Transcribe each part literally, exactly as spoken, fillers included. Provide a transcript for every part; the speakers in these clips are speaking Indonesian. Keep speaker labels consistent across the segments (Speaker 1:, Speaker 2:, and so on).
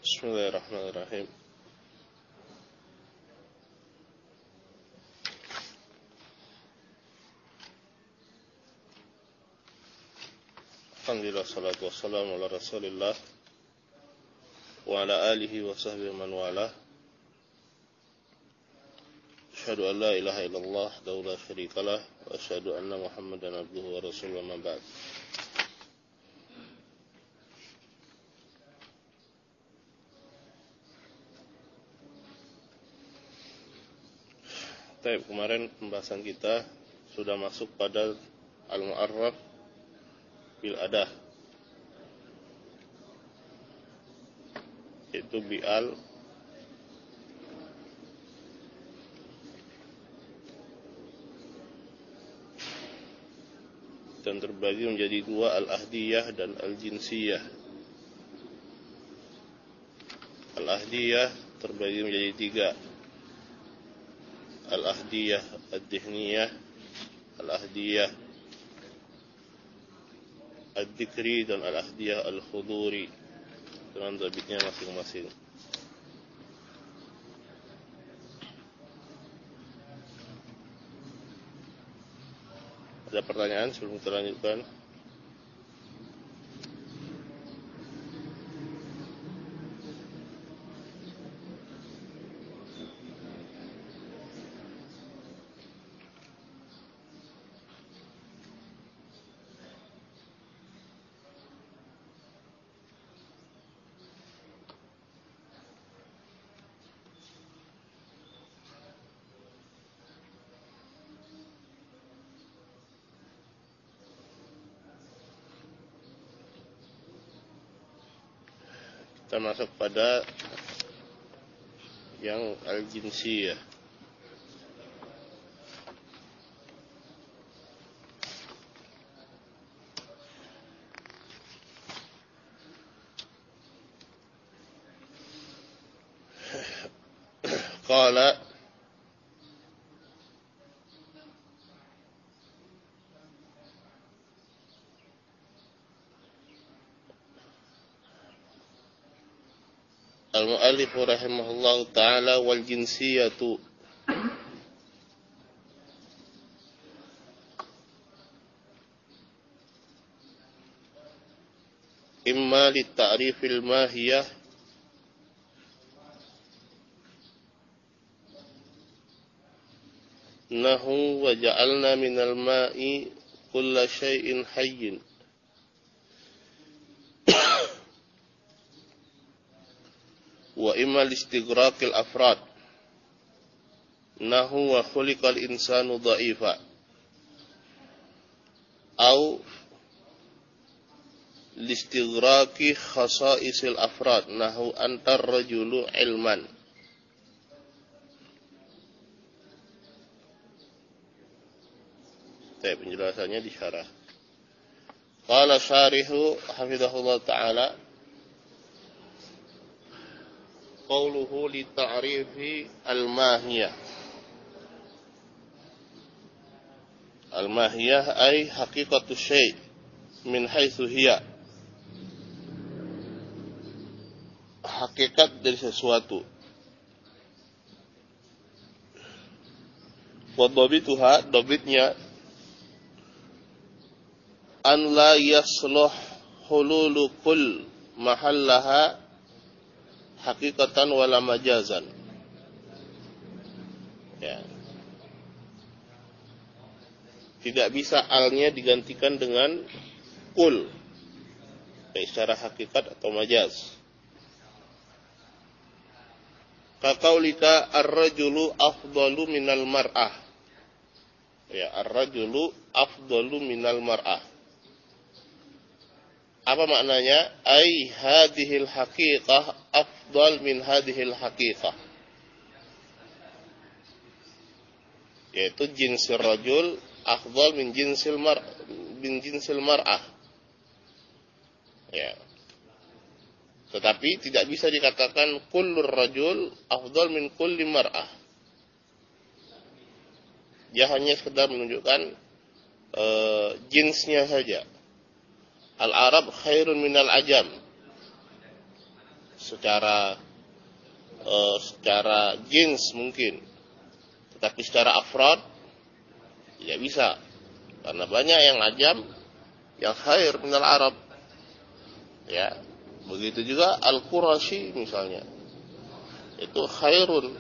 Speaker 1: Bismillahirrahmanirrahim. Alhamdulillah, salatu wassalamu ala rasulillah wa ala alihi wa sahbihi man walah. Asyhadu an la ilaha illallah wahdahu la syarikalah wa asyhadu anna Muhammadan abduhu wa rasuluhu, amma ba'd. Baik, kemarin pembahasan kita sudah masuk pada al-mu'arraf bil adah, yaitu bi'al dan terbagi menjadi dua, al-ahdiyah dan al-jinsiyah. Al-ahdiyah terbagi menjadi tiga: al-ahdiyah ad-dihniyah, al-ahdiyah ad-dikri, dan al-ahdiyah al-khuduri, dengan dhabitnya masing-masing. Ada pertanyaan sebelum kita lanjutkan? Kita masuk pada yang al-jinsiyah. Qala al-mu'allif rahimahullahu ta'ala, wal jinsiyatu imma li ta'rifil mahiyah nahu wa ja'alna minal ma'i kulla syai'in hayyin wa imma listighraqil afrad nahu wa khuliqal insanu dha'ifa au listighraqi khasa'isil afrad nahu antar rajulu ilman. Baik, penjelasannya di syarah. Qala syarihu hafizahullah ta'ala, qawluhu li ta'rifi al-mahiyah. Al-mahiyah ay haqiqatu syai' min haitsu hiya, hakikat dari sesuatu. Wa dhabituha, dhabitnya, an la yasluh hululu kull mahallaha hakikatan wala majazan. Ya. Tidak bisa alnya digantikan dengan kul, baik secara hakikat atau majaz. Kaqaulika ar-rajulu afdalu minal mar'ah. Ya, ar-rajulu afdalu minal mar'ah. Apa maknanya? Ai hadhil haqiqah afdal min hadhil haqiqah. Yaitu jinsil rajul afdal min jinsil mar min jinsil mar'ah. Ya. Tetapi tidak bisa dikatakan kullur rajul afdal min kulli mar'ah. Dia hanya sekedar menunjukkan uh, jinsnya saja. Al-Arab khairun minal ajam. secara uh, secara jins mungkin, tetapi secara afrod tidak bisa, karena banyak yang ajam yang khair minal Arab. Ya, begitu juga Al-Qurashi misalnya, itu khairun,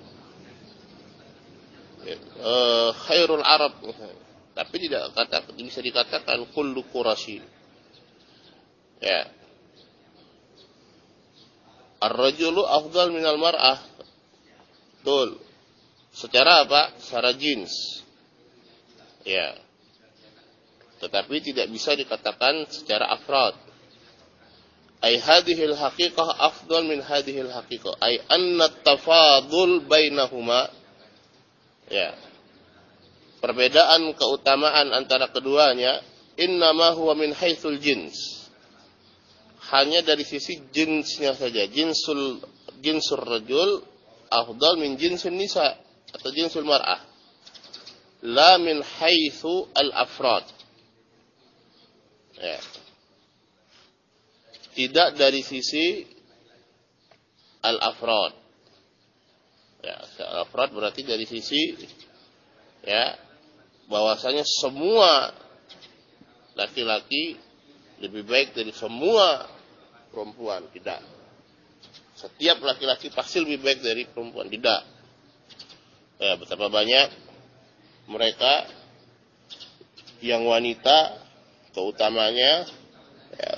Speaker 1: ya, uh, khairul Arab misalnya. Tapi tidak kata, bisa dikatakan kullu Qurashi. Ya, ar-rajulu afdal minal mar'ah. Betul. Secara apa? Secara jins. Ya. Tetapi tidak bisa dikatakan secara afrad. Ay hadhil haqiqah afdal min hadhil haqiqah. Ay anna tafadul bainahuma. Ya. Perbedaan keutamaan antara keduanya innama huwa min haitsul jins. Hanya dari sisi jinsnya saja. Jinsul jinsur rajul afdal min jinsin nisa atau jinsul mar'ah. La min haitsu al-afrad. Ya. Tidak dari sisi al-afrad. Ya, al-afrad berarti dari sisi ya bahwasanya semua laki-laki lebih baik dari semua perempuan, tidak. Setiap laki-laki pasti lebih baik dari perempuan, tidak. Ya, betapa banyak mereka yang wanita keutamanya ya,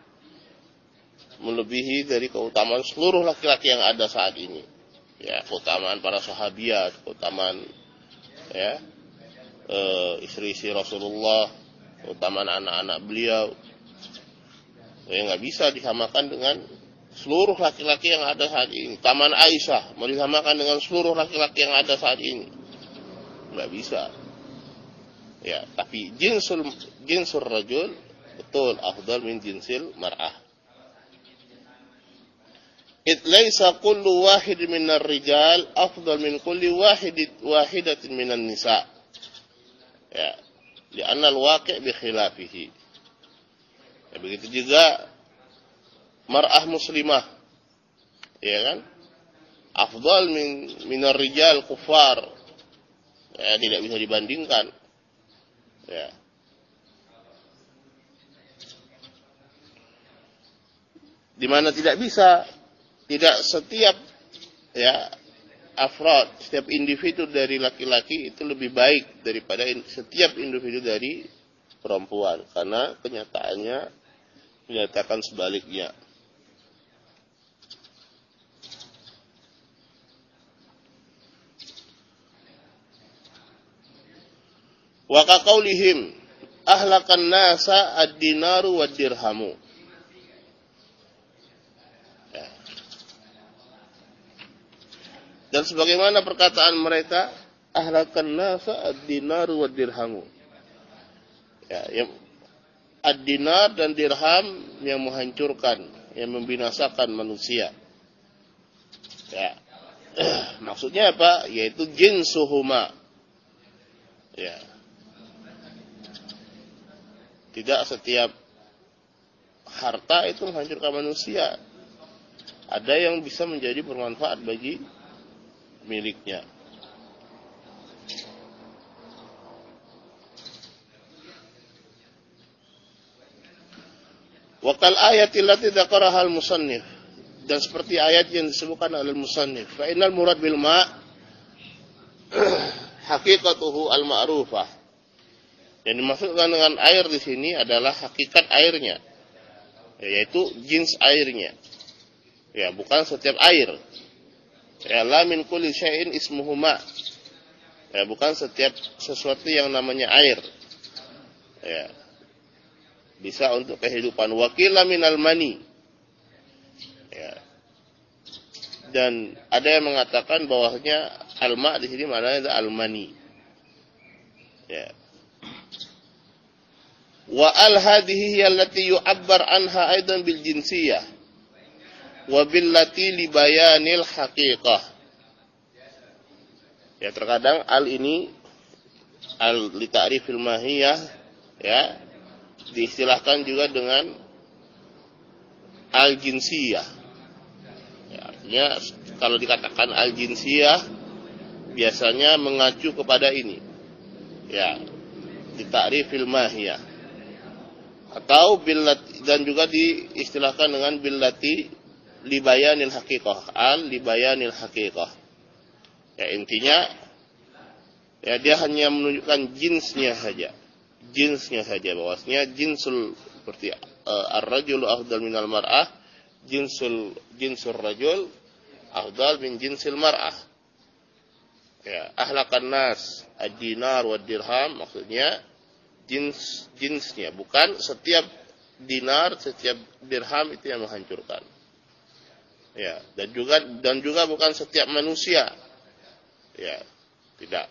Speaker 1: melebihi dari keutamaan seluruh laki-laki yang ada saat ini. Ya, keutamaan para sahabiat, keutamaan ya e, istri-istri Rasulullah, keutamaan anak-anak beliau. Ya, nggak bisa disamakan dengan seluruh laki-laki yang ada saat ini. Taman Aisyah mau disamakan dengan seluruh laki-laki yang ada saat ini, nggak bisa. Ya, tapi jinsul jinsul rajul betul afdal min jinsil mar'ah. It laisa kullu wahid minar rijal afdal min kulli wahid wahidatin minan nisa. Ya, li'anna al-waqi' bi khilafihi. Ya, begitu juga mar'ah muslimah. Ya kan? Afdal min minar rijal kufar. Ya, tidak bisa dibandingkan. Ya. Di mana tidak bisa, tidak setiap ya afrad, setiap individu dari laki-laki itu lebih baik daripada setiap individu dari perempuan, karena kenyataannya menyatakan sebaliknya. Wa kaqaulihim ahlakan nasa ad-dinaru wad-dirhamu. Ya. Dan sebagaimana perkataan mereka, ahlakan nasa ad-dinaru wad-dirhamu. Ya, yang ad-dinar dan dirham yang menghancurkan, yang membinasakan manusia. Ya. Maksudnya apa? Yaitu jinsuhuma. Ya. Tidak setiap harta itu menghancurkan manusia. Ada yang bisa menjadi bermanfaat bagi miliknya. Wa kal ayatil lati dzakaraha al-musannif, dan seperti ayat yang disebutkan oleh al-musannif, fa innal murad bil ma' haqiqatuhu al-ma'rufah. Yang dimaksudkan dengan air di sini adalah hakikat airnya, yaitu jins airnya. Ya, bukan setiap air. Ya, la min kulli syai'in ismuhu ma'. Ya, bukan setiap sesuatu yang namanya air. Ya. Bisa untuk kehidupan. Wakila minal mani. Ya. Dan ada yang mengatakan bahwasanya al-ma' di sini maknanya al-mani. Ya. Wa al hadhihi hiya allati yu'abbar anha aidan bil jinsiyah wa billati li bayanil haqiqah. Ya, terkadang al ini al li ta'rifil mahiyah ya diistilahkan juga dengan al jinsiyah. Ya, kalau dikatakan al-jinsiyah biasanya mengacu kepada ini. Ya, di ta'rifil mahiyah. Atau billati, dan juga diistilahkan dengan billati libayanil haqiqah, al libayanil haqiqah. Ya, intinya ya dia hanya menunjukkan jinsnya saja. Jinsnya saja, bahwasanya jinsul seperti uh, ar-rajulu afdal minal mar'ah, jinsul jinsul rajul afdal min jinsil mar'ah. Ya, ahlakan nas ad-dinar wad dirham, maksudnya jins jinsnya, bukan setiap dinar, setiap dirham itu yang menghancurkan. Ya, dan juga dan juga bukan setiap manusia. Ya, tidak.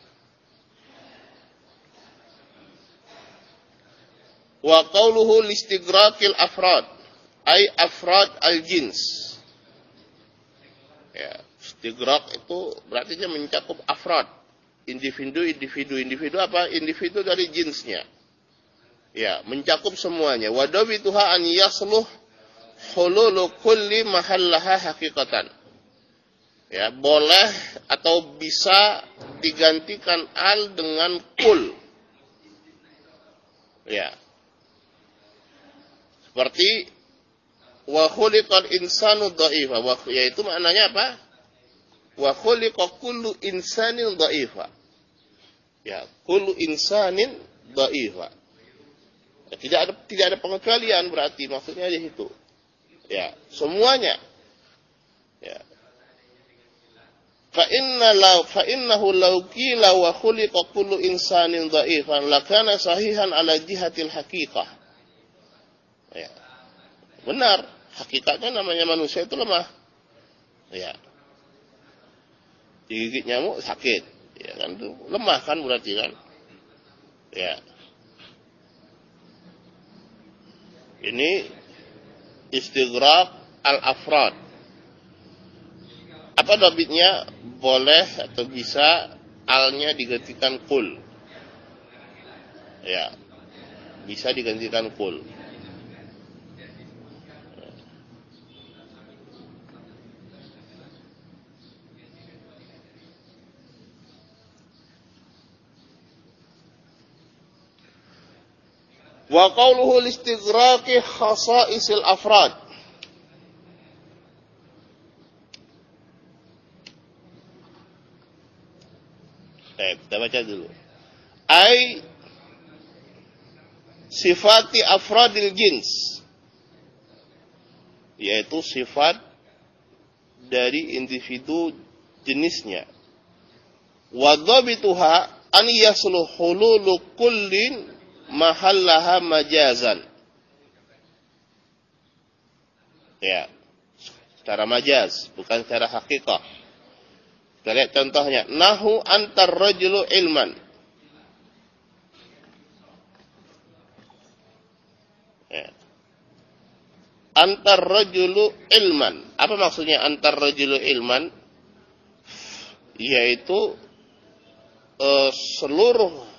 Speaker 1: Wa qawluhu listighraqil afrad, ay afrad al-jins. Ya, istighraq itu berarti dia mencakup afrad, individu, individu, individu apa? Individu dari jinsnya. Ya, mencakup semuanya. Wa dawituha an yasluh hululu kulli mahallaha haqiqatan. Ya, boleh atau bisa digantikan al dengan kul. Ya. Seperti wa khuliqal insanu dha'ifa, yaitu maknanya apa? Wa khuliqa kullu insanin dha'ifa. Ya, kullu insanin dha'ifa. Ya, tidak ada tidak ada pengecualian, berarti maksudnya di situ. Ya, semuanya. Ya. Fa inna law fa innahu law qila wa khuliqa kullu insanin dha'ifan lakana sahihan ala jihatil haqiqah. Ya. Benar, hakikatnya namanya manusia itu lemah. Ya. Digigit nyamuk sakit, ya kan, itu lemah kan berarti kan. Ya. Ini istighraq al-afrad. Apa dabitnya? Boleh atau bisa alnya digantikan kul. Ya. Bisa digantikan kul. Wa qawluhu listighraqi khasa'isil afrad. Eh, kita baca dulu. Ai sifati afradil jins, yaitu sifat dari individu jenisnya. Wa dhabituha an yasluh hululu kullin mahallaha majazan. Ya, secara majaz, bukan secara hakikat. Kita lihat contohnya. Nahu antar rajulu ilman. Ya. Antar rajulu ilman. Apa maksudnya antar rajulu ilman? Yaitu uh, seluruh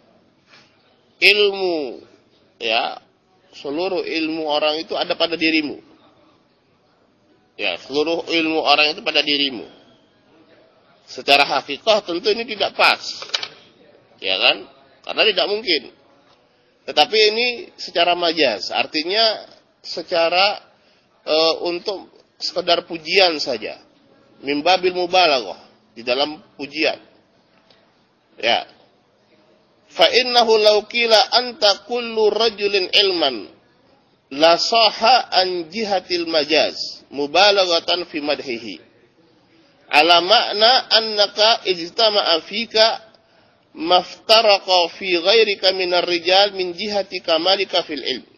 Speaker 1: ilmu, ya, seluruh ilmu orang itu ada pada dirimu. Ya, seluruh ilmu orang itu pada dirimu. Secara hakikat tentu ini tidak pas. Ya kan? Karena tidak mungkin. Tetapi ini secara majaz, artinya secara e, untuk sekedar pujian saja. Mimbabil mubalaghah, di dalam pujian. Ya. Fa innahu law qila anta kullu rajulin ilman la saha an jihatil majaz mubalaghatan fi madhihi ala makna annaka ijtama'a fika maftaraqa fi ghairika minar rijal min jihati kamalika fil ilm.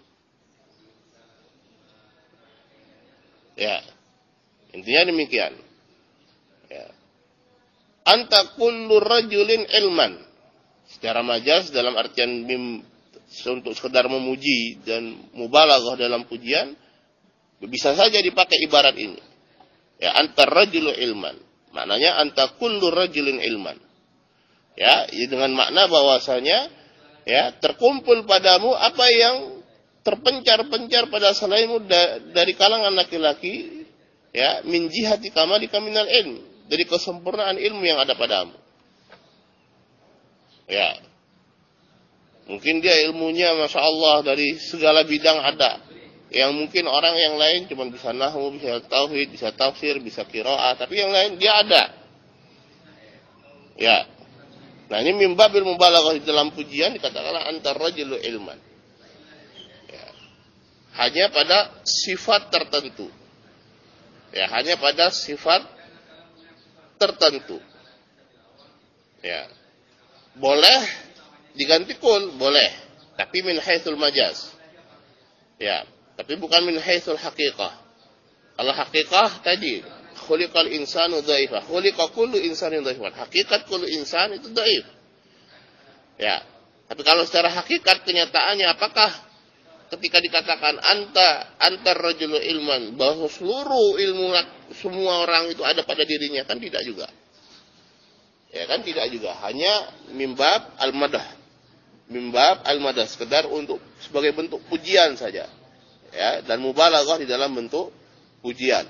Speaker 1: Ya, intinya demikian. Ya. Anta kullu rajulin ilman, secara majaz dalam artian mim, untuk sekedar memuji dan mubalaghah dalam pujian, bisa saja dipakai ibarat ini. Ya, antar rajulu ilman. Maknanya anta kullu rajulin ilman. Ya, dengan makna bahwasanya ya, terkumpul padamu apa yang terpencar-pencar pada selainmu da, dari kalangan laki-laki, Ya, min jihati kamalika minal ilm, dari kesempurnaan ilmu yang ada padamu. Ya. Mungkin dia ilmunya Masya Allah dari segala bidang ada. Yang mungkin orang yang lain cuma bisa nahwu, bisa tauhid, bisa tafsir, bisa qiraah, tapi yang lain dia ada. Ya. Nah, ini mim babil mubalaghah di dalam pujian dikatakan antar rajulu ilman. Ya. Hanya pada sifat tertentu. Ya, hanya pada sifat tertentu. Ya. Boleh diganti kul, boleh. Tapi min haitsul majaz. Ya, tapi bukan min haitsul haqiqah. Kalau haqiqah tadi, khuliqal insanu dhaifah. Khuliqa kullu insanin dhaifah. Hakikat kullu insan itu dhaif. Ya. Tapi kalau secara hakikat kenyataannya apakah ketika dikatakan anta antar rajulu ilman, bahwa seluruh ilmu semua orang itu ada pada dirinya, kan tidak juga. Ya kan tidak juga, hanya mimbab al-madah. Mimbab al-madah sekedar untuk sebagai bentuk pujian saja. Ya, dan mubalaghah di dalam bentuk pujian.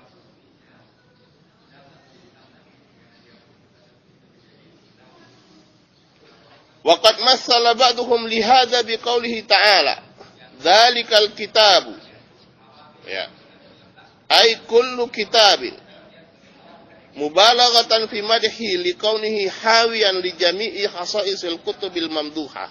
Speaker 1: Waqad massala ba'duhum li hadza biqaulihi ta'ala dzalikal kitabu, ya, ay kullu kitabin mubalaghatan fi madhi liqaunihi hawiyan li jami'i khasaisil kutubil mamduha.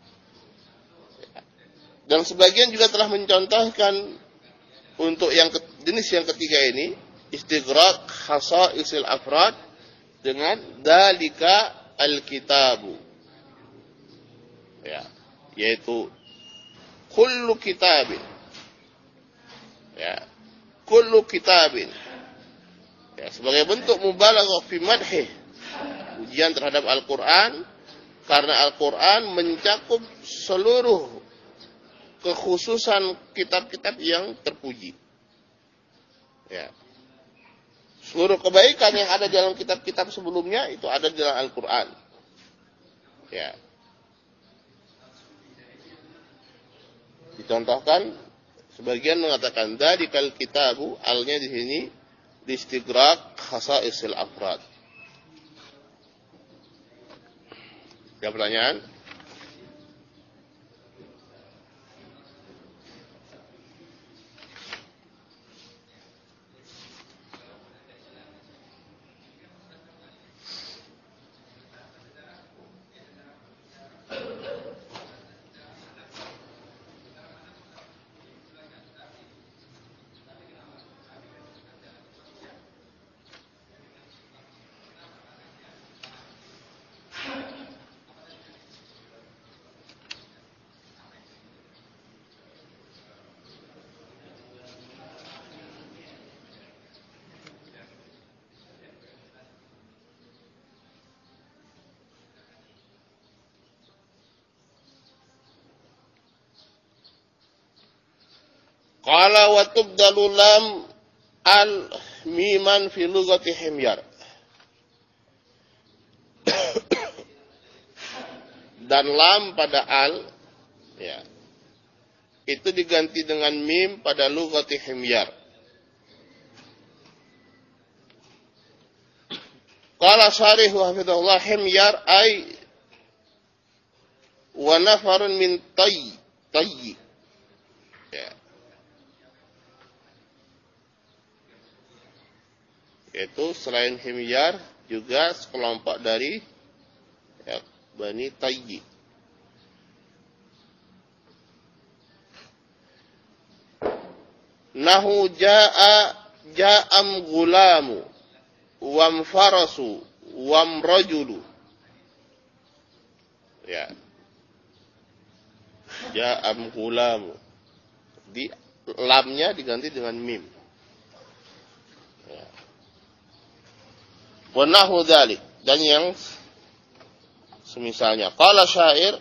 Speaker 1: Dan sebagian juga telah mencontohkan untuk yang jenis yang ketiga ini istighraq khasaisil afrad dengan dzalika alkitabu, ya, yaitu kullu kitabin, ya, kullu kitabin, ya, sebagai bentuk mubalaghah fi madhi, pujian terhadap Al-Quran, karena Al-Quran mencakup seluruh kekhususan kitab-kitab yang terpuji. Ya. Seluruh kebaikan yang ada dalam kitab-kitab sebelumnya itu ada di dalam Al-Quran. Ya. Dicontohkan, sebagian mengatakan dzalikal kitabu, alnya di sini distighraq khasaisil afrad. Ada pertanyaan? Qala wa tubdalu lam al miman fi lughati himyar. Dan lam pada al, ya, itu diganti dengan mim pada lughati himyar. Qala syarih hafizahullah himyar ay wa nafarun min tayy tayy. Ya. Yaitu selain himyar juga sekelompok dari, ya, Bani Tayyi. Nahu ja'a ja'am gulamu wam farasu wam rajulu. Ya. Ja'am gulamu. Di lamnya diganti dengan mim. Ya. Wa nahu dzalik, dan yang semisalnya. Qala syair,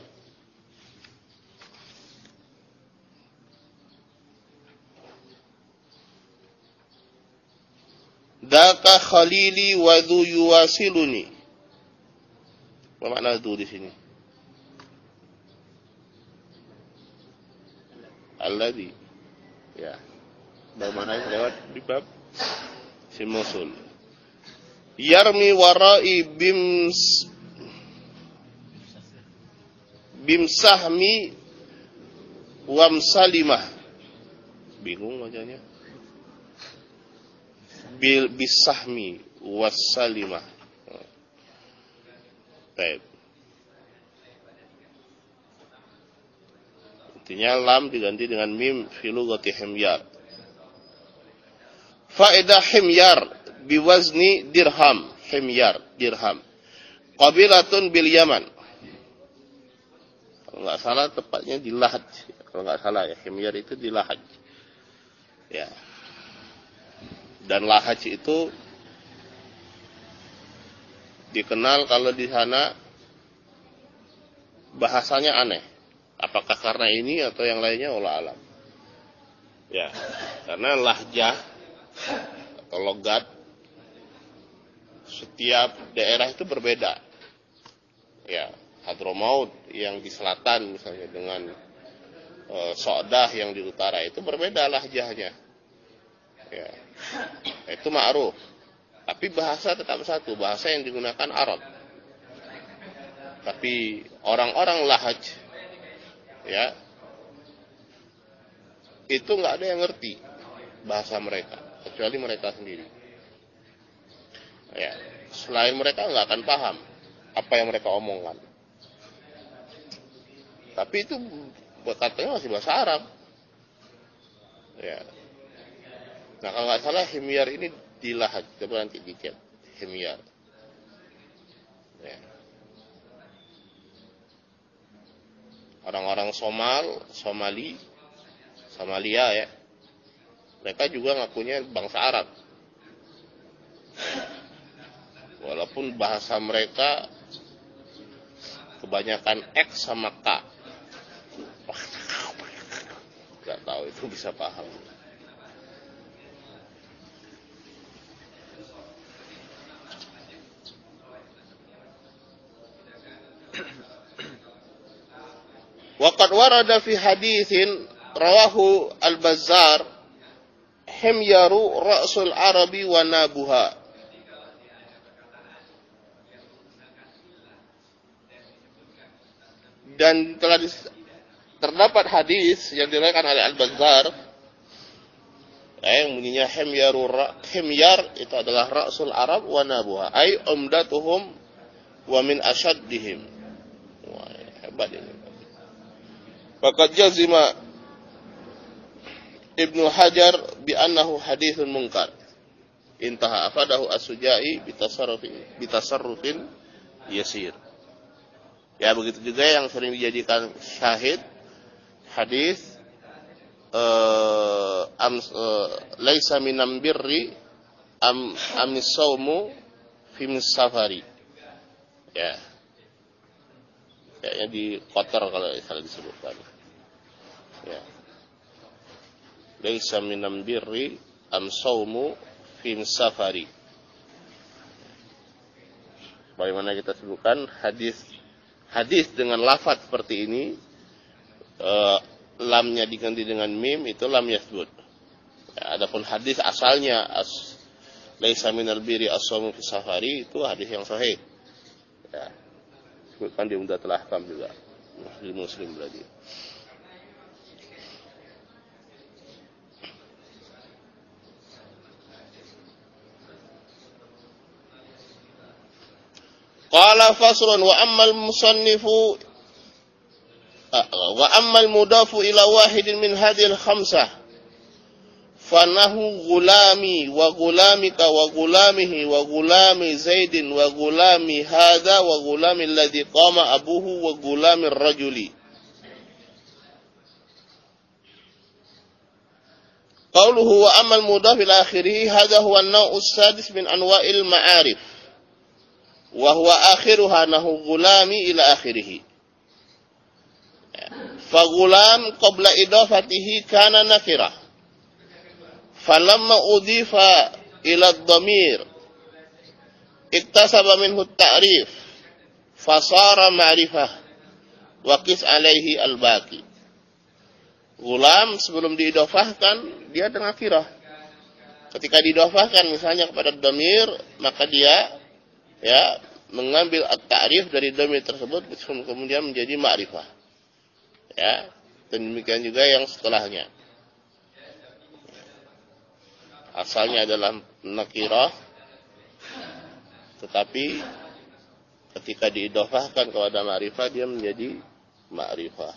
Speaker 1: daka khalili wa dhu yuwasiluni. Apa makna itu di sini? Alladhi. Ya. Bagaimana lewat di bab isim mausul. Yarmi warai bims bimsahmi wamsalimah. Bingung bacanya. Bil bisahmi wassalimah. Baik. Intinya lam diganti dengan mim fi lughati himyar. Faedah himyar biwazni dirham, himyar dirham. Qabilatun bil Yaman. Kalau enggak salah tepatnya di Lahaj. Kalau enggak salah ya, himyar itu di Lahaj. Ya. Dan Lahaj itu dikenal kalau di sana bahasanya aneh. Apakah karena ini atau yang lainnya, wallahu alam. Ya, karena lahjah atau logat setiap daerah itu berbeda. Ya, Hadramaut yang di selatan misalnya dengan e, So'dah yang di utara itu berbeda lahjahnya. Ya, itu ma'ruf. Tapi bahasa tetap satu, bahasa yang digunakan Arab. Tapi orang-orang Lahaj, ya, itu nggak ada yang ngerti bahasa mereka kecuali mereka sendiri. Ya, selain mereka nggak akan paham apa yang mereka omongkan. Tapi itu katanya masih bahasa Arab. Ya. Nah, kalau nggak salah himyar ini di Lahaj, coba nanti dicek himyar. Ya. Orang-orang Somal, Somali, Somalia ya, mereka juga ngakunya bangsa Arab. Walaupun bahasa mereka kebanyakan X sama K. Gak tahu itu bisa paham. Waqad warada fi haditsin rawahu al-Bazzar himyaru ra'sul arabi wa nabuha. Dan telah terdapat hadis yang diriwayatkan oleh Al-Bazzar yang bunyinya himyaru himyar itu adalah ra'sul arab wa nabuha, ay umdatuhum wa min ashaddihim. Wah, hebat ini. Faqad jazima Ibnu Hajar bi annahu haditsun munkar. Intaha afadahu as-Sujai bitasarrufin bitasarrufin yasir. Ya, begitu juga yang sering dijadikan syahid hadis eh am uh, laisa minam birri am amisaumu fi safari. Ya. Kayaknya di kotor kalau salah disebutkan. Ya. Laisa minam birri am saumu fi safari. Bagaimana kita sebutkan hadis hadis dengan lafaz seperti ini, eh, lamnya diganti dengan mim, itu lam yasbut. Ya, adapun hadis asalnya as laisa minal birri as-saumu fi safari, itu hadis yang sahih. Ya. Sebutkan di Umdatul Ahkam juga. Muslim Muslim berarti. Qala fasrun wa ammal musannifu wa ammal mudafu ila wahidin min hadhil khamsah fanahu gulami wa gulamika wa gulamihi wa gulami Zaidin wa gulami hadha wa gulami alladhi qama abuhu wa gulami rajuli. Qauluhu wa ammal mudaf ila akhirih hadha huwa an-naw' as-sadis min anwa'il ma'arif wa huwa akhiruha nahu gulami ila akhirih. Fa gulam qabla idafatihi kana nakirah. Falamma udhifa ila ad-dhamir iktasaba minhu at-ta'rif fasara ma'rifah wa qis alaihi al-baqi. Gulam sebelum diidhafahkan dia dengan nakirah. Ketika didhofahkan misalnya kepada dhamir, maka dia ya mengambil at-ta'rif dari dhamir tersebut kemudian menjadi ma'rifah. Ya, dan demikian juga yang setelahnya. Asalnya adalah nakirah, tetapi ketika diidhofahkan kepada ma'rifah dia menjadi ma'rifah.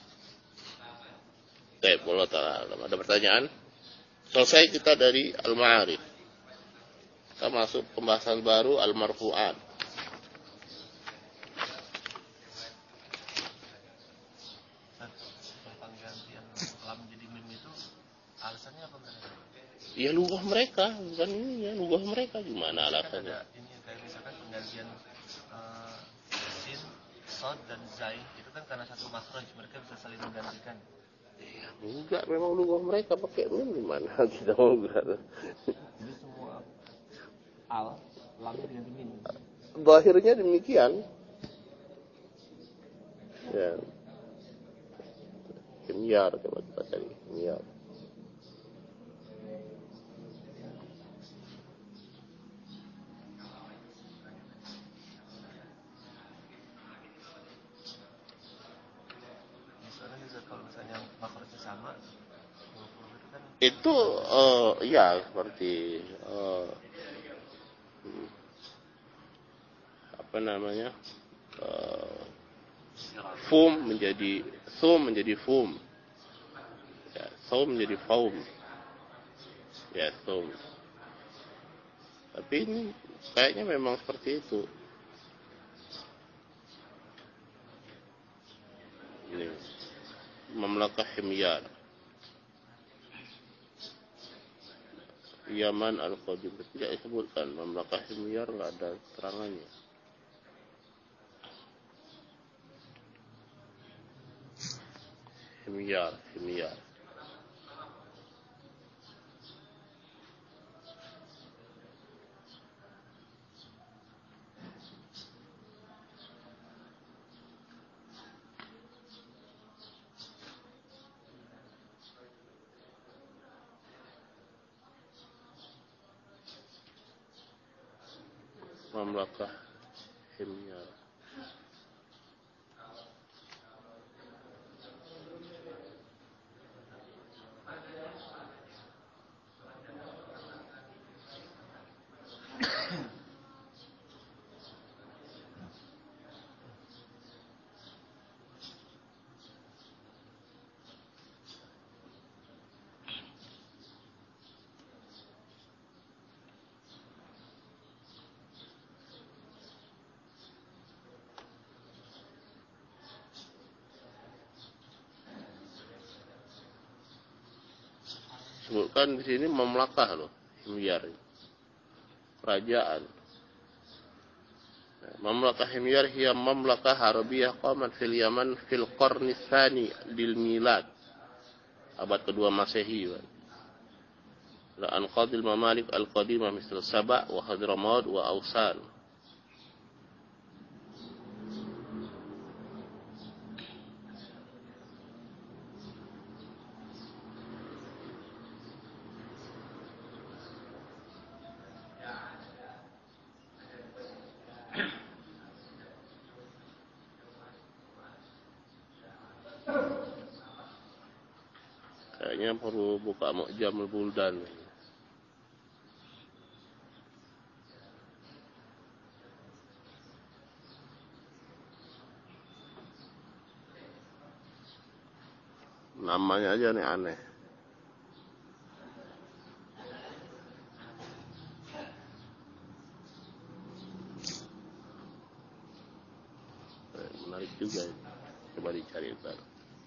Speaker 1: Baik, Allah Ta'ala. Ada pertanyaan? Selesai kita dari al-ma'arif. Kita masuk pembahasan baru al-marfu'at.
Speaker 2: Penggantian lam jadi mim itu alasannya apa?
Speaker 1: Ya lugah mereka, bukan ini ya, lugah mereka gimana alasannya?
Speaker 2: Ada ini kayak misalkan penggantian uh, sin, sod dan zai itu kan karena satu makhraj, mereka bisa saling menggantikan.
Speaker 1: Ya, enggak, memang lugah mereka pakai mim gimana kita mau berada.
Speaker 2: Jadi semua al lam diganti mim.
Speaker 1: Zahirnya demikian. Ya. Kimyar coba kita cari kimyar.
Speaker 2: Sama
Speaker 1: itu uh, ya seperti uh, apa namanya uh, fum menjadi sum menjadi fum ya, sum menjadi faum ya sum, tapi ini kayaknya memang seperti itu ini Mamlakah Himyar Yaman Al-Qadim tidak disebutkan. Mamlakah Himyar nggak ada terangannya. Himyar Himyar Mamlakah Himyar. Sebutkan di sini mamlakah loh, Himyar, kerajaan. Mamlakah Himyar hiya mamlakah Arabiyah qamat fil Yaman fil qarni tsani lil milad, abad kedua Masehi. La anqadil mamalik al-qadimah misal Saba' wa Hadramaut wa Ausan. Kayaknya perlu buka Mu'jamul Buldan. Namanya aja nih aneh. Menarik juga ini. Coba dicari ntar.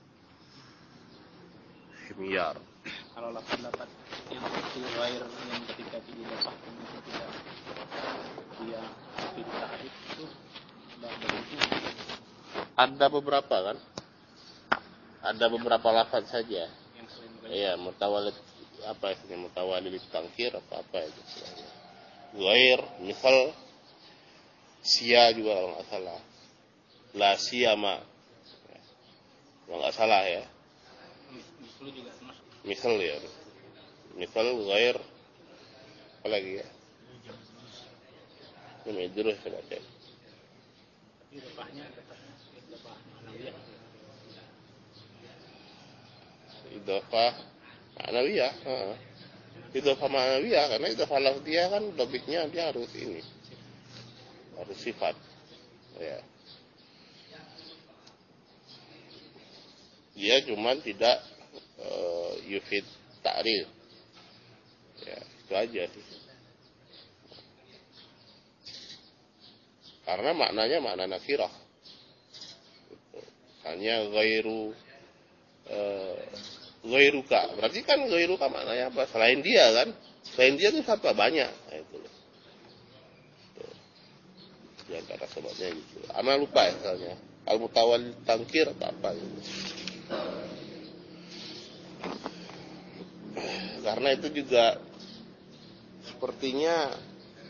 Speaker 1: Himyar.
Speaker 3: Kalau lapan-lapan yang kecil air yang ketika didapatkan itu tidak dia tidak itu sudah begitu.
Speaker 1: Ada beberapa kan? Ada beberapa lafaz saja. Iya, mutawalid apa istilahnya, mutawalid tangkir apa apa itu istilahnya. Ghair, misal sia juga kalau nggak salah. La siyama. Kalau nggak salah ya. Misal ya. Misal ghair apalagi ya? Jam idrus coba cek.
Speaker 3: Idofahnya tetap idofah ma'nawiyah.
Speaker 1: Idofah ma'nawiyah, heeh. Idofah ma'nawiyah karena idofah lafziyah kan dobitnya dia harus ini. Harus sifat. Ya. Dia cuma tidak uh, yufid ta'rif. Ya, itu aja sih. Karena maknanya makna nakirah. Hanya ghairu uh, ghairuka. Berarti kan ghairuka maknanya apa? Selain dia kan? Selain dia itu siapa? Banyak. Nah, itu loh. Di antara sebabnya gitu. Ana lupa ya misalnya. Al-mutawal tangkir atau apa gitu. Karena itu juga sepertinya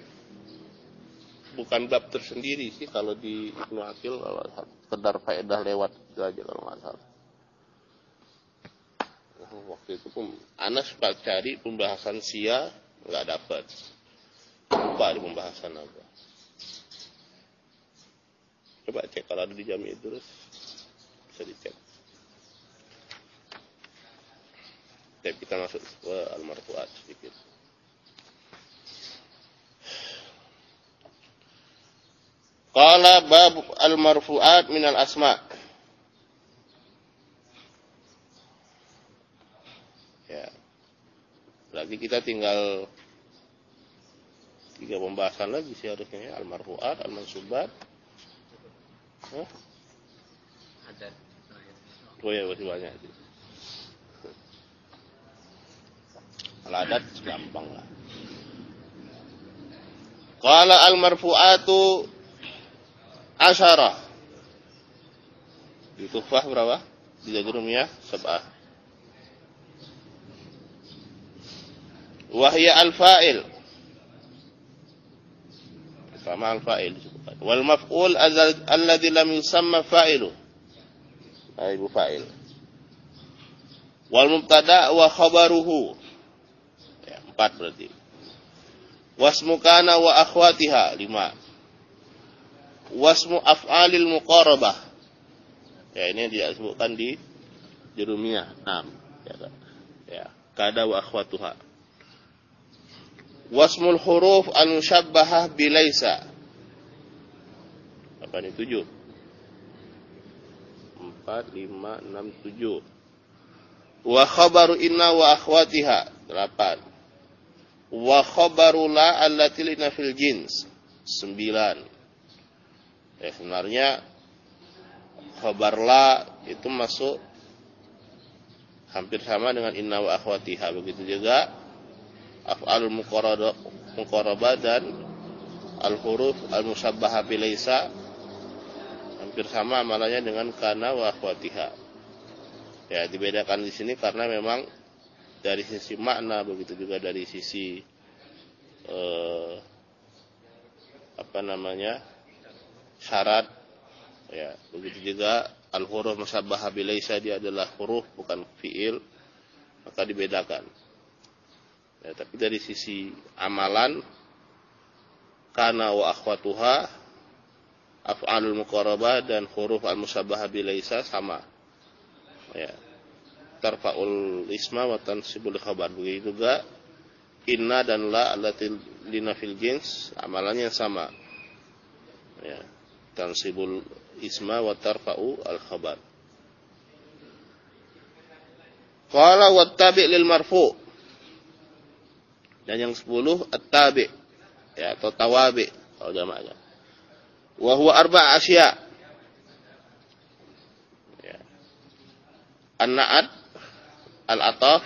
Speaker 1: bukan bab tersendiri sih kalau di Ibnu Aqil, kalau sekedar faedah lewat itu aja kalau nggak salah. Nah, waktu itu pun Anas sempat cari pembahasan Sia nggak dapat, lupa di pembahasan apa. Coba cek kalau ada di Jami' Idrus, bisa dicek. Oke, kita masuk ke al-marfu'at sedikit. Qala bab al-marfu'at min al-asma'. Ya. Berarti kita tinggal tiga pembahasan lagi sih harusnya ya. Al-marfu'at, al-mansubat. Hah?
Speaker 3: Ada.
Speaker 1: Oh ya, masih banyak sih. Al-adat gampang lah. Qala al-marfu'atu asyarah. Di Tuhfah berapa? Di Jazrumiyah sab'ah. Wahya al-fa'il. Sama al-fa'il disebutkan. Wal maf'ul alladhi lam yusamma fa'ilu. Nah, ibu fa'il. Wal mubtada' wa khabaruhu. Ya, empat berarti. Wasmu kana wa akhwatiha, lima. Wasmu af'alil muqarabah. Ya, ini yang disebutkan di Jurumiyah, enam. Ya, ya, kada wa akhwatuha. Wasmul huruf al-musyabbahah bilaisa. Apa ini? Tujuh. Empat, lima, enam, tujuh. Wa khabaru inna wa akhwatiha. Delapan. Wa khabaru la allati lina fil jins. Sembilan. Ya, sebenarnya khabar la itu masuk hampir sama dengan inna wa akhwatiha. Begitu juga af'alul muqarabah dan al-huruf al-musyabbahah bilaisa hampir sama amalannya dengan kana wa akhwatiha. Ya, dibedakan di sini karena memang dari sisi makna, begitu juga dari sisi eh, apa namanya syarat. Ya, begitu juga al-huruf musyabbahah bilaisa, dia adalah huruf bukan fiil, maka dibedakan. Ya, tapi dari sisi amalan kana wa akhwatuha, af'alul muqarabah dan huruf al-musyabbahah bilaisa sama. Ya. Tarfa'ul isma wa tansibul khabar. Begitu juga inna dan la allati lina fil jins, amalannya sama. Ya. Tansibul isma wa tarfa'u al khabar. Qala wattabi' lil marfu'. Dan yang sepuluh at-tabi', ya, atau tawabi' kalau jamaknya. Wa huwa arba' asya'. Ya. An-na'at, al-ataf.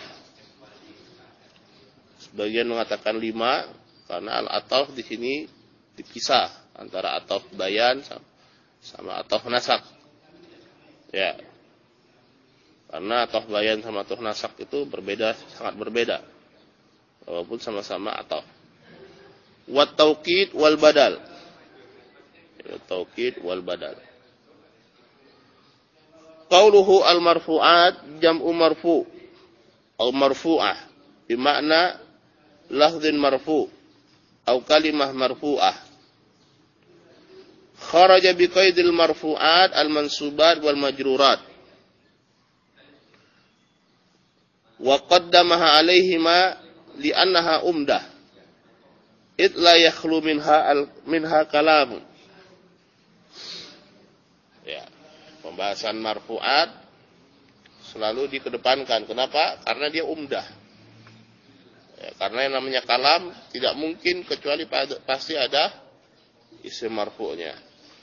Speaker 1: Sebagian mengatakan lima karena al-ataf di sini dipisah antara ataf bayan sama, sama ataf nasak. Ya. Karena ataf bayan sama ataf nasak itu berbeda, sangat berbeda. Walaupun sama-sama ataf. Wat taukid wal badal. Wat taukid wal badal. Qauluhu al marfu'at jam'u marfu' atau marfu'ah, bermakna lafdhin marfu'. atau kalimah marfu'ah. Kharaja biqaidil marfu'at al-mansubat wal majrurat. Wa qaddamaha alaihima li'annaha umdah. Id la yakhlu minha al, minha kalam. Ya, pembahasan marfu'at selalu dikedepankan. Kenapa? Karena dia umdah. Ya, karena yang namanya kalam tidak mungkin kecuali pada, pasti ada isim marfu'nya.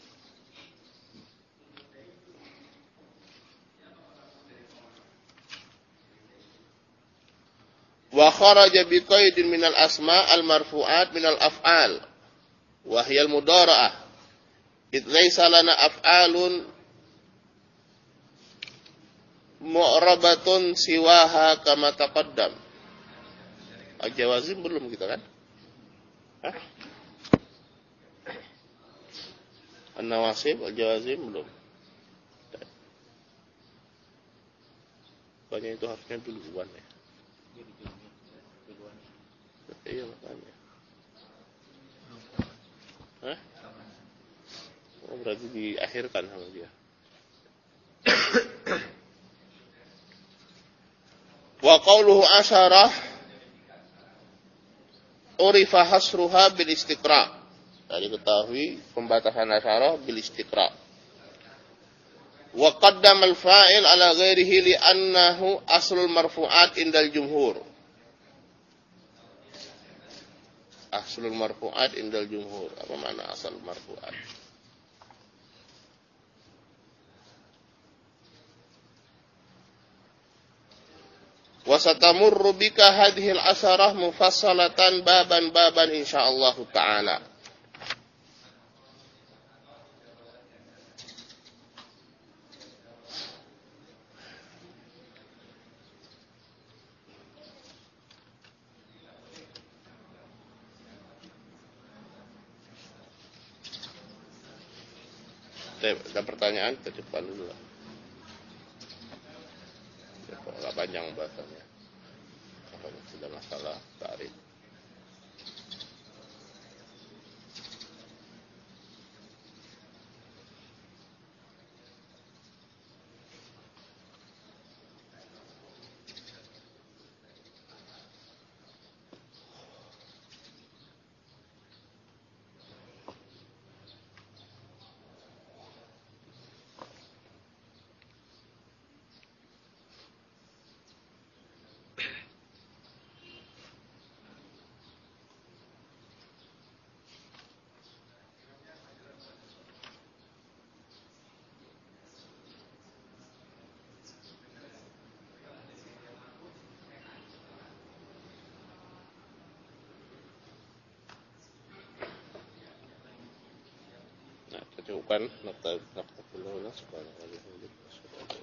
Speaker 1: Wa kharaja biqaidin minal asma al marfu'at minal af'al wa hiya al mudara'ah. Id laisa lana af'alun mu'rabatun siwaha kama taqaddam. Al-jawazim belum kita kan? Hah? An-nawasib, al-jawazim belum. Banyak itu harusnya duluan ya. Iya makanya. Hah? Oh, berarti diakhirkan sama dia. Wa qawluhu asyarah urifa hasruha bil istiqra. Tadi ketahui pembatasan asyarah bil istiqra. Wa qaddama al fa'il ala ghairihi li annahu aslul marfu'at indal jumhur. Aslul marfu'at indal jumhur. Apa makna asal marfu'at? Wa satamurru bika hadhil asharah mufassalatan baban-baban insyaallah taala. Ada pertanyaan ke depan dulu lah. Ya, kok nggak panjang bahasanya. Apa sudah masalah tarik. Cukupkan nokta nokta dulu lah supaya